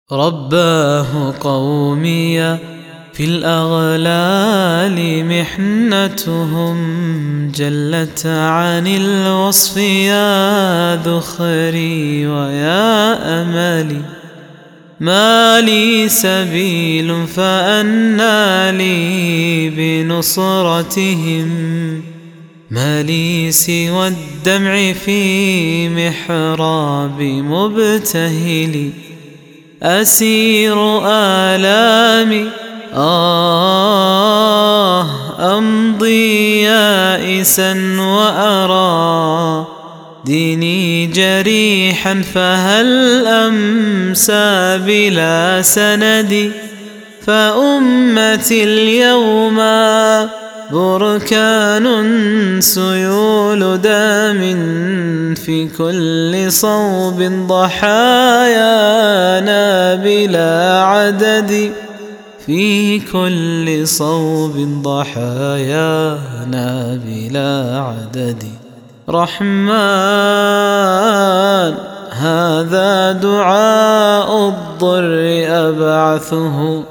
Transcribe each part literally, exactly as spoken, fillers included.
رباه قومي في الأغلال محنتهم، جلت عن الوصف يا ذخري ويا أملي. ما لي سبيل فأنى لي بنصرتهم، ما لي سوى الدمع في محراب مبتهلي. أسير آلامي آه أمضي يائسا وأرى ديني جريحا، فهل أمسى بلا سند؟ فأمتي اليوم بركان سيول دم، في كل صوب ضحايانا بلا عدد، في كل صوب ضحايانا بلا عدد. رحمن هذا دعاء الضر أبعثه،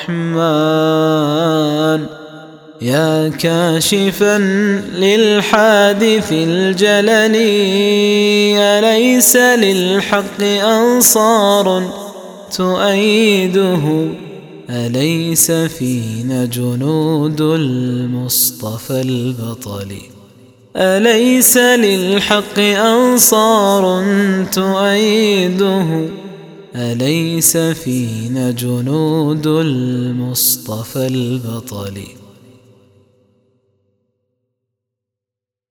رحمن يا كاشفا للحادث الجلل. أليس للحق أنصار تؤيده؟ أليس فينا جنود المصطفى البطل؟ أليس للحق أنصار تؤيده؟ أليس فينا جنود المصطفى البطل؟